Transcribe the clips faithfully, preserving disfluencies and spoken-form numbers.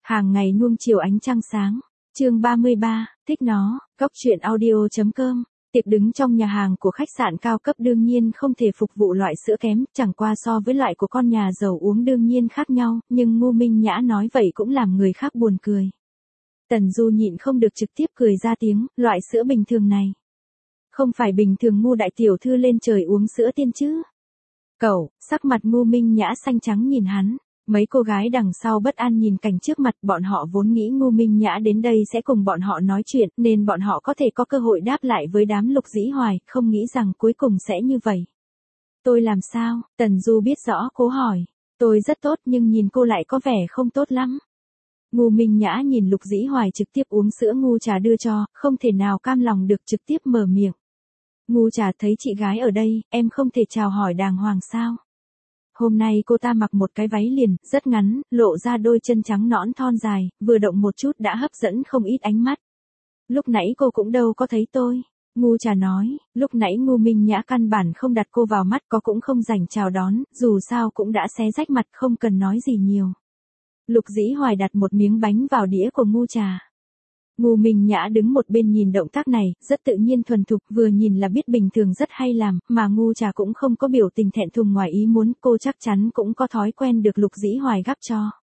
Hàng ngày nuông chiều ánh trăng sáng. Chương ba mươi ba, thích nó. Góc truyện audio chấm com. Tiệc đứng trong nhà hàng của khách sạn cao cấp đương nhiên không thể phục vụ loại sữa kém, chẳng qua so với loại của con nhà giàu uống đương nhiên khác nhau, nhưng Ngô Minh Nhã nói vậy cũng làm người khác buồn cười. Tần Du nhịn không được trực tiếp cười ra tiếng, loại sữa bình thường này. Không phải bình thường Ngô đại tiểu thư lên trời uống sữa tiên chứ? Cậu, sắc mặt Ngô Minh Nhã xanh trắng nhìn hắn. Mấy cô gái đằng sau bất an nhìn cảnh trước mặt, bọn họ vốn nghĩ Ngô Minh Nhã đến đây sẽ cùng bọn họ nói chuyện, nên bọn họ có thể có cơ hội đáp lại với đám Lục Dĩ Hoài, không nghĩ rằng cuối cùng sẽ như vậy. Tôi làm sao? Tần Du biết rõ cố hỏi. Tôi rất tốt nhưng nhìn cô lại có vẻ không tốt lắm. Ngô Minh Nhã nhìn Lục Dĩ Hoài trực tiếp uống sữa ngu trà đưa cho, không thể nào cam lòng được trực tiếp mở miệng. Ngu trà thấy chị gái ở đây, em không thể chào hỏi đàng hoàng sao? Hôm nay cô ta mặc một cái váy liền, rất ngắn, lộ ra đôi chân trắng nõn thon dài, vừa động một chút đã hấp dẫn không ít ánh mắt. Lúc nãy cô cũng đâu có thấy tôi. Ngu trà nói, lúc nãy Ngô Minh Nhã căn bản không đặt cô vào mắt, có cũng không rảnh chào đón, dù sao cũng đã xé rách mặt, không cần nói gì nhiều. Lục Dĩ Hoài đặt một miếng bánh vào đĩa của ngu trà. Ngô Minh Nhã đứng một bên nhìn động tác này, rất tự nhiên thuần thục, vừa nhìn là biết bình thường rất hay làm, mà ngu trà cũng không có biểu tình thẹn thùng ngoài ý muốn, cô chắc chắn cũng có thói quen được Lục Dĩ Hoài gắp cho.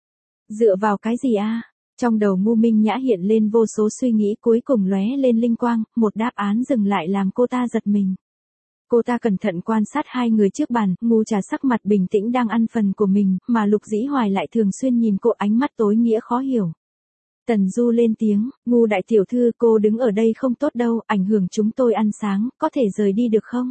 Dựa vào cái gì a? Trong đầu Ngô Minh Nhã hiện lên vô số suy nghĩ, cuối cùng lóe lên linh quang, một đáp án dừng lại làm cô ta giật mình. Cô ta cẩn thận quan sát hai người trước bàn, ngu trà sắc mặt bình tĩnh đang ăn phần của mình, mà Lục Dĩ Hoài lại thường xuyên nhìn cô ánh mắt tối nghĩa khó hiểu. Tần Du lên tiếng, Ngu đại tiểu thư cô đứng ở đây không tốt đâu, ảnh hưởng chúng tôi ăn sáng, có thể rời đi được không?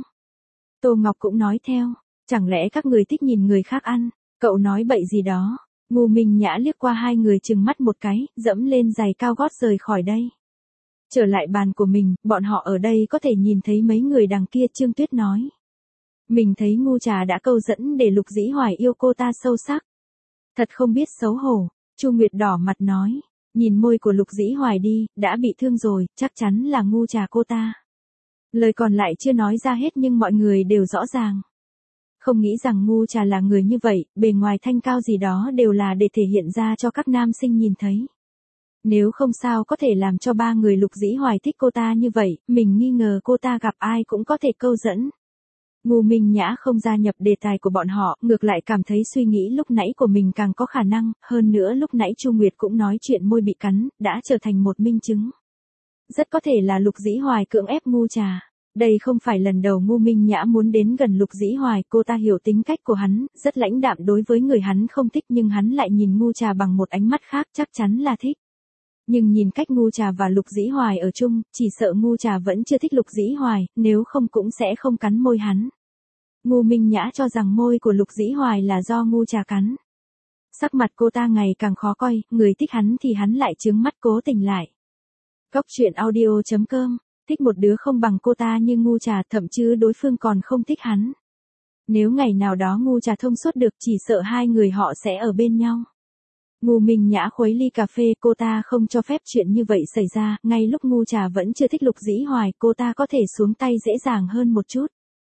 Tô Ngọc cũng nói theo, chẳng lẽ các người thích nhìn người khác ăn, cậu nói bậy gì đó. Ngô Minh Nhã liếc qua hai người chừng mắt một cái, dẫm lên giày cao gót rời khỏi đây. Trở lại bàn của mình, bọn họ ở đây có thể nhìn thấy mấy người đằng kia. Trương Tuyết nói. Mình thấy ngu trà đã câu dẫn để Lục Dĩ Hoài yêu cô ta sâu sắc. Thật không biết xấu hổ. Chu Nguyệt đỏ mặt nói. Nhìn môi của Lục Dĩ Hoài đi, đã bị thương rồi, chắc chắn là ngu trà cô ta. Lời còn lại chưa nói ra hết nhưng mọi người đều rõ ràng. Không nghĩ rằng ngu trà là người như vậy, bề ngoài thanh cao gì đó đều là để thể hiện ra cho các nam sinh nhìn thấy. Nếu không sao có thể làm cho ba người Lục Dĩ Hoài thích cô ta như vậy, mình nghi ngờ cô ta gặp ai cũng có thể câu dẫn. Ngô Minh Nhã không gia nhập đề tài của bọn họ, ngược lại cảm thấy suy nghĩ lúc nãy của mình càng có khả năng, hơn nữa lúc nãy Chu Nguyệt cũng nói chuyện môi bị cắn, đã trở thành một minh chứng. Rất có thể là Lục Dĩ Hoài cưỡng ép ngu trà. Đây không phải lần đầu Ngô Minh Nhã muốn đến gần Lục Dĩ Hoài, cô ta hiểu tính cách của hắn, rất lãnh đạm đối với người hắn không thích nhưng hắn lại nhìn ngu trà bằng một ánh mắt khác, chắc chắn là thích. Nhưng nhìn cách ngu trà và Lục Dĩ Hoài ở chung, chỉ sợ ngu trà vẫn chưa thích Lục Dĩ Hoài, nếu không cũng sẽ không cắn môi hắn. Ngô Minh Nhã cho rằng môi của Lục Dĩ Hoài là do ngu trà cắn. Sắc mặt cô ta ngày càng khó coi, người thích hắn thì hắn lại trướng mắt cố tình lại. Góc truyện audio chấm com, thích một đứa không bằng cô ta như ngu trà, thậm chí đối phương còn không thích hắn. Nếu ngày nào đó ngu trà thông suốt được chỉ sợ hai người họ sẽ ở bên nhau. Ngô Minh Nhã khuấy ly cà phê, cô ta không cho phép chuyện như vậy xảy ra, ngay lúc ngu trà vẫn chưa thích Lục Dĩ Hoài, cô ta có thể xuống tay dễ dàng hơn một chút.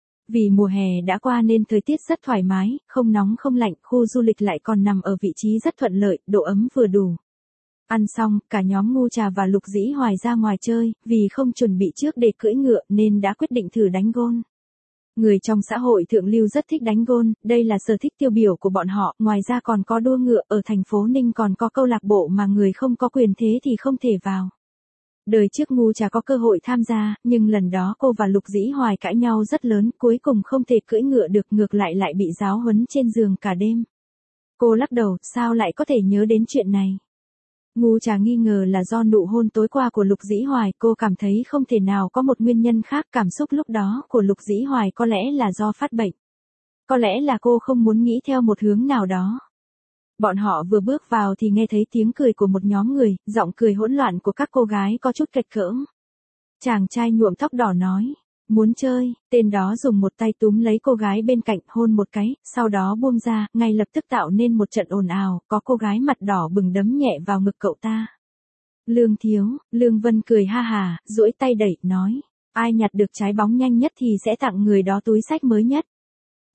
Vì mùa hè đã qua nên thời tiết rất thoải mái, không nóng không lạnh, khu du lịch lại còn nằm ở vị trí rất thuận lợi, độ ấm vừa đủ. Ăn xong, cả nhóm ngu trà và Lục Dĩ Hoài ra ngoài chơi, vì không chuẩn bị trước để cưỡi ngựa nên đã quyết định thử đánh gôn. Người trong xã hội thượng lưu rất thích đánh gôn, đây là sở thích tiêu biểu của bọn họ, ngoài ra còn có đua ngựa, ở thành phố Ninh còn có câu lạc bộ mà người không có quyền thế thì không thể vào. Đời trước ngu trà có cơ hội tham gia, nhưng lần đó cô và Lục Dĩ Hoài cãi nhau rất lớn, cuối cùng không thể cưỡi ngựa được, ngược lại lại bị giáo huấn trên giường cả đêm. Cô lắc đầu, sao lại có thể nhớ đến chuyện này? Ngu trà nghi ngờ là do nụ hôn tối qua của Lục Dĩ Hoài, cô cảm thấy không thể nào có một nguyên nhân khác, cảm xúc lúc đó của Lục Dĩ Hoài có lẽ là do phát bệnh. Có lẽ là cô không muốn nghĩ theo một hướng nào đó. Bọn họ vừa bước vào thì nghe thấy tiếng cười của một nhóm người, giọng cười hỗn loạn của các cô gái có chút kệch cỡm. Chàng trai nhuộm tóc đỏ nói, muốn chơi, tên đó dùng một tay túm lấy cô gái bên cạnh, hôn một cái, sau đó buông ra, ngay lập tức tạo nên một trận ồn ào, có cô gái mặt đỏ bừng đấm nhẹ vào ngực cậu ta. Lương Thiếu, Lương Vân cười ha hà, duỗi tay đẩy, nói, ai nhặt được trái bóng nhanh nhất thì sẽ tặng người đó túi xách mới nhất.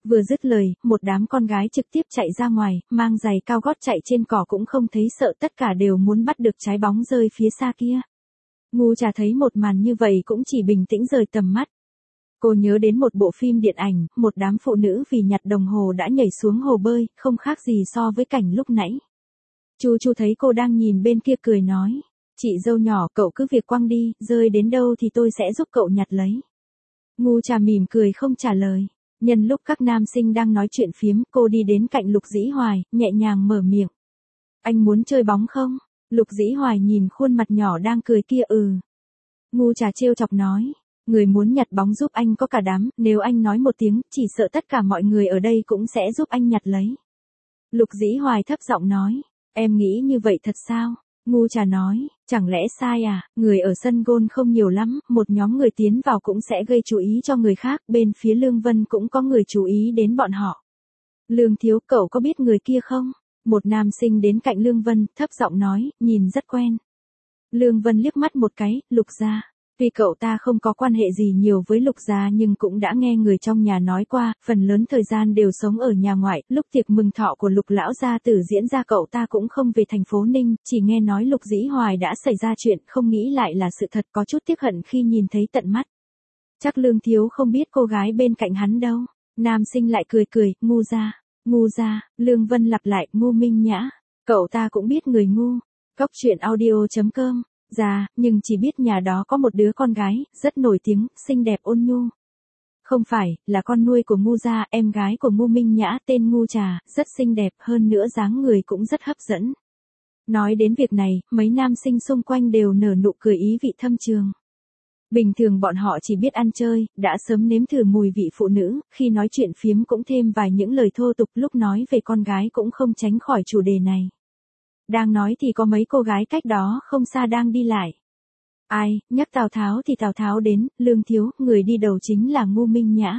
Vừa dứt lời, một đám con gái trực tiếp chạy ra ngoài, mang giày cao gót chạy trên cỏ cũng không thấy sợ, tất cả đều muốn bắt được trái bóng rơi phía xa kia. Ngu Trà thấy một màn như vậy cũng chỉ bình tĩnh rời tầm mắt. Cô nhớ đến một bộ phim điện ảnh, một đám phụ nữ vì nhặt đồng hồ đã nhảy xuống hồ bơi, không khác gì so với cảnh lúc nãy. Chu Chu thấy cô đang nhìn bên kia cười nói, chị dâu nhỏ, cậu cứ việc quăng đi, rơi đến đâu thì tôi sẽ giúp cậu nhặt lấy. Ngu Trà mỉm cười không trả lời. Nhân lúc các nam sinh đang nói chuyện phiếm, cô đi đến cạnh Lục Dĩ Hoài, nhẹ nhàng mở miệng. Anh muốn chơi bóng không? Lục Dĩ Hoài nhìn khuôn mặt nhỏ đang cười kia ừ. Ngu Trà trêu chọc nói, người muốn nhặt bóng giúp anh có cả đám, nếu anh nói một tiếng, chỉ sợ tất cả mọi người ở đây cũng sẽ giúp anh nhặt lấy. Lục Dĩ Hoài thấp giọng nói, em nghĩ như vậy thật sao? Ngu Trà nói, chẳng lẽ sai à, người ở sân gôn không nhiều lắm, một nhóm người tiến vào cũng sẽ gây chú ý cho người khác, bên phía Lương Vân cũng có người chú ý đến bọn họ. Lương Thiếu, cậu có biết người kia không? Một nam sinh đến cạnh Lương Vân, thấp giọng nói, nhìn rất quen. Lương Vân liếc mắt một cái, Lục gia. Tuy cậu ta không có quan hệ gì nhiều với Lục gia nhưng cũng đã nghe người trong nhà nói qua, phần lớn thời gian đều sống ở nhà ngoại, lúc tiệc mừng thọ của Lục lão gia tử diễn ra cậu ta cũng không về thành phố Ninh, chỉ nghe nói Lục Dĩ Hoài đã xảy ra chuyện, không nghĩ lại là sự thật, có chút tiếc hận khi nhìn thấy tận mắt. Chắc Lương Thiếu không biết cô gái bên cạnh hắn đâu. Nam sinh lại cười cười, ngu gia, ngu gia, Lương Vân lặp lại, ngu Minh Nhã. Cậu ta cũng biết người ngu. Góc truyện audio chấm com. Già, nhưng chỉ biết nhà đó có một đứa con gái, rất nổi tiếng, xinh đẹp ôn nhu. Không phải, là con nuôi của Ngu gia, em gái của Ngu Minh Nhã, tên Ngu Trà, rất xinh đẹp, hơn nữa dáng người cũng rất hấp dẫn. Nói đến việc này, mấy nam sinh xung quanh đều nở nụ cười ý vị thâm trường. Bình thường bọn họ chỉ biết ăn chơi, đã sớm nếm thử mùi vị phụ nữ, khi nói chuyện phiếm cũng thêm vài những lời thô tục, lúc nói về con gái cũng không tránh khỏi chủ đề này. Đang nói thì có mấy cô gái cách đó không xa đang đi lại. Ai, nhắc Tào Tháo thì Tào Tháo đến, Lương Thiếu, người đi đầu chính là Ngu Minh Nhã.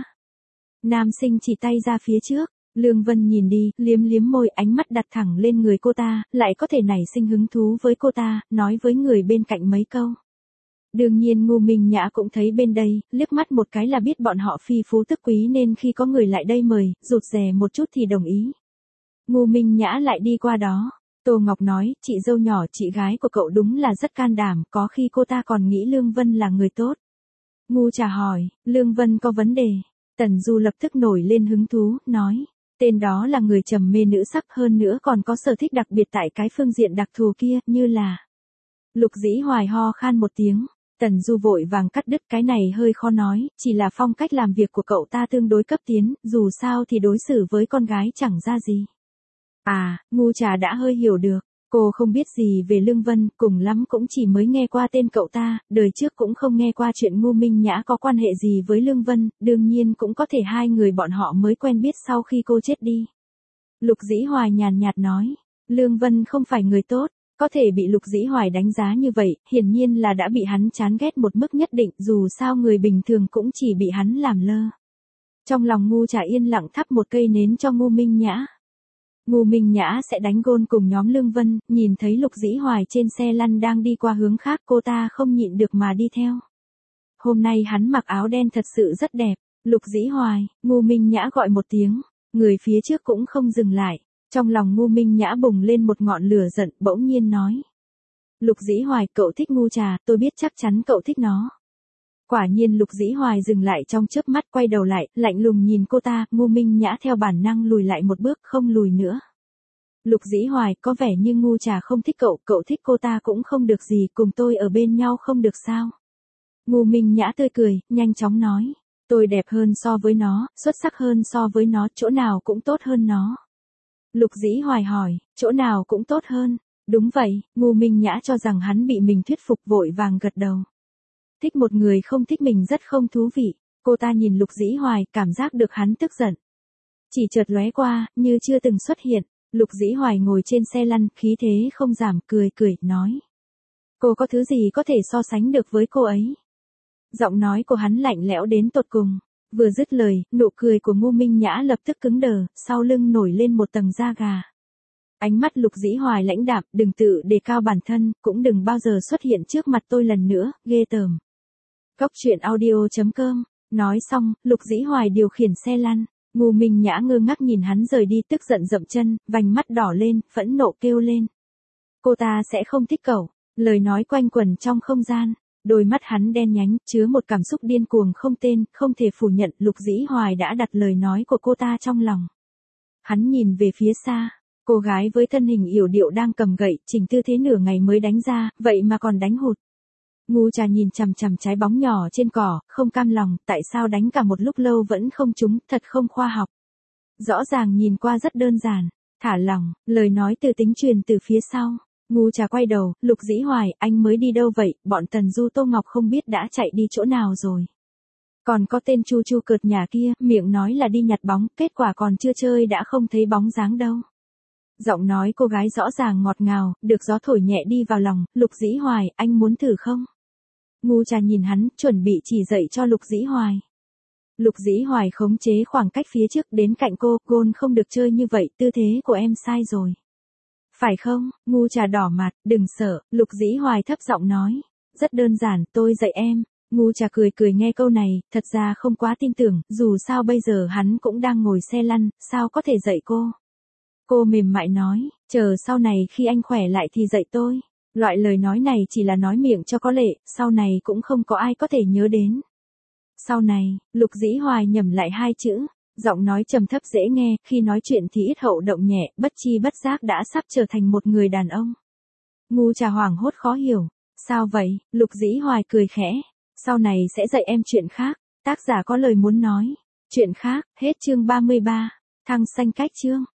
Nam sinh chỉ tay ra phía trước, Lương Vân nhìn đi, liếm liếm môi, ánh mắt đặt thẳng lên người cô ta, lại có thể nảy sinh hứng thú với cô ta, nói với người bên cạnh mấy câu. Đương nhiên Ngu Minh Nhã cũng thấy bên đây, liếc mắt một cái là biết bọn họ phi phú tức quý nên khi có người lại đây mời, rụt rè một chút thì đồng ý. Ngu Minh Nhã lại đi qua đó. Tô Ngọc nói, chị dâu nhỏ, chị gái của cậu đúng là rất can đảm, có khi cô ta còn nghĩ Lương Vân là người tốt. Ngu Trà hỏi, Lương Vân có vấn đề. Tần Du lập tức nổi lên hứng thú, nói, tên đó là người trầm mê nữ sắc, hơn nữa còn có sở thích đặc biệt tại cái phương diện đặc thù kia, như là. Lục Dĩ Hoài ho khan một tiếng, Tần Du vội vàng cắt đứt, cái này hơi khó nói, chỉ là phong cách làm việc của cậu ta tương đối cấp tiến, dù sao thì đối xử với con gái chẳng ra gì. À, Ngu Trà đã hơi hiểu được, cô không biết gì về Lương Vân, cùng lắm cũng chỉ mới nghe qua tên cậu ta, đời trước cũng không nghe qua chuyện Ngu Minh Nhã có quan hệ gì với Lương Vân, đương nhiên cũng có thể hai người bọn họ mới quen biết sau khi cô chết đi. Lục Dĩ Hoài nhàn nhạt nói, Lương Vân không phải người tốt, có thể bị Lục Dĩ Hoài đánh giá như vậy, hiển nhiên là đã bị hắn chán ghét một mức nhất định, dù sao người bình thường cũng chỉ bị hắn làm lơ. Trong lòng Ngu Trà yên lặng thắp một cây nến cho Ngu Minh Nhã. Ngu Minh Nhã sẽ đánh gôn cùng nhóm Lương Vân, nhìn thấy Lục Dĩ Hoài trên xe lăn đang đi qua hướng khác, cô ta không nhịn được mà đi theo. Hôm nay hắn mặc áo đen thật sự rất đẹp. Lục Dĩ Hoài, Ngu Minh Nhã gọi một tiếng, người phía trước cũng không dừng lại. Trong lòng Ngu Minh Nhã bùng lên một ngọn lửa giận, bỗng nhiên nói. Lục Dĩ Hoài, cậu thích Ngu Trà, tôi biết chắc chắn cậu thích nó. Quả nhiên Lục Dĩ Hoài dừng lại trong chớp mắt, quay đầu lại, lạnh lùng nhìn cô ta, Ngu Minh Nhã theo bản năng lùi lại một bước, không lùi nữa. Lục Dĩ Hoài, có vẻ như Ngu Trà không thích cậu, cậu thích cô ta cũng không được gì, cùng tôi ở bên nhau không được sao. Ngu Minh Nhã tươi cười, nhanh chóng nói, tôi đẹp hơn so với nó, xuất sắc hơn so với nó, chỗ nào cũng tốt hơn nó. Lục Dĩ Hoài hỏi, chỗ nào cũng tốt hơn, đúng vậy, Ngu Minh Nhã cho rằng hắn bị mình thuyết phục, vội vàng gật đầu. Thích một người không thích mình rất không thú vị, cô ta nhìn Lục Dĩ Hoài, cảm giác được hắn tức giận. Chỉ chợt lóe qua, như chưa từng xuất hiện, Lục Dĩ Hoài ngồi trên xe lăn, khí thế không giảm, cười cười, nói. Cô có thứ gì có thể so sánh được với cô ấy? Giọng nói của hắn lạnh lẽo đến tột cùng, vừa dứt lời, nụ cười của Ngu Minh Nhã lập tức cứng đờ, sau lưng nổi lên một tầng da gà. Ánh mắt Lục Dĩ Hoài lãnh đạm, đừng tự đề cao bản thân, cũng đừng bao giờ xuất hiện trước mặt tôi lần nữa, ghê tởm. Góc truyện audio chấm com, nói xong, Lục Dĩ Hoài điều khiển xe lăn, Ngô Minh Nhã ngơ ngác nhìn hắn rời đi, tức giận dậm chân, vành mắt đỏ lên, phẫn nộ kêu lên. Cô ta sẽ không thích cậu. Lời nói quanh quẩn trong không gian. Đôi mắt hắn đen nhánh, chứa một cảm xúc điên cuồng không tên, không thể phủ nhận Lục Dĩ Hoài đã đặt lời nói của cô ta trong lòng. Hắn nhìn về phía xa, cô gái với thân hình yểu điệu đang cầm gậy, chỉnh tư thế nửa ngày mới đánh ra, vậy mà còn đánh hụt. Ngu Trà nhìn chằm chằm trái bóng nhỏ trên cỏ, không cam lòng, tại sao đánh cả một lúc lâu vẫn không trúng, thật không khoa học. Rõ ràng nhìn qua rất đơn giản, thả lỏng, lời nói từ tính truyền từ phía sau. Ngu Trà quay đầu, Lục Dĩ Hoài, anh mới đi đâu vậy, bọn Tần Du Tô Ngọc không biết đã chạy đi chỗ nào rồi. Còn có tên Chu Chu cợt nhà kia, miệng nói là đi nhặt bóng, kết quả còn chưa chơi đã không thấy bóng dáng đâu. Giọng nói cô gái rõ ràng ngọt ngào, được gió thổi nhẹ đi vào lòng, Lục Dĩ Hoài, anh muốn thử không? Ngu Trà nhìn hắn, chuẩn bị chỉ dạy cho Lục Dĩ Hoài. Lục Dĩ Hoài khống chế khoảng cách phía trước đến cạnh cô, gôn không được chơi như vậy, tư thế của em sai rồi. Phải không? Ngu Trà đỏ mặt, đừng sợ, Lục Dĩ Hoài thấp giọng nói. Rất đơn giản, tôi dạy em. Ngu Trà cười cười nghe câu này, thật ra không quá tin tưởng, dù sao bây giờ hắn cũng đang ngồi xe lăn, sao có thể dạy cô. Cô mềm mại nói, chờ sau này khi anh khỏe lại thì dạy tôi. Loại lời nói này chỉ là nói miệng cho có lệ, sau này cũng không có ai có thể nhớ đến. Sau này, Lục Dĩ Hoài nhẩm lại hai chữ, giọng nói trầm thấp dễ nghe, khi nói chuyện thì ít hậu động nhẹ, bất chi bất giác đã sắp trở thành một người đàn ông. Ngu Trà hoảng hốt khó hiểu, sao vậy? Lục Dĩ Hoài cười khẽ, sau này sẽ dạy em chuyện khác, tác giả có lời muốn nói. Chuyện khác, hết chương ba mươi ba, thăng xanh cách chương.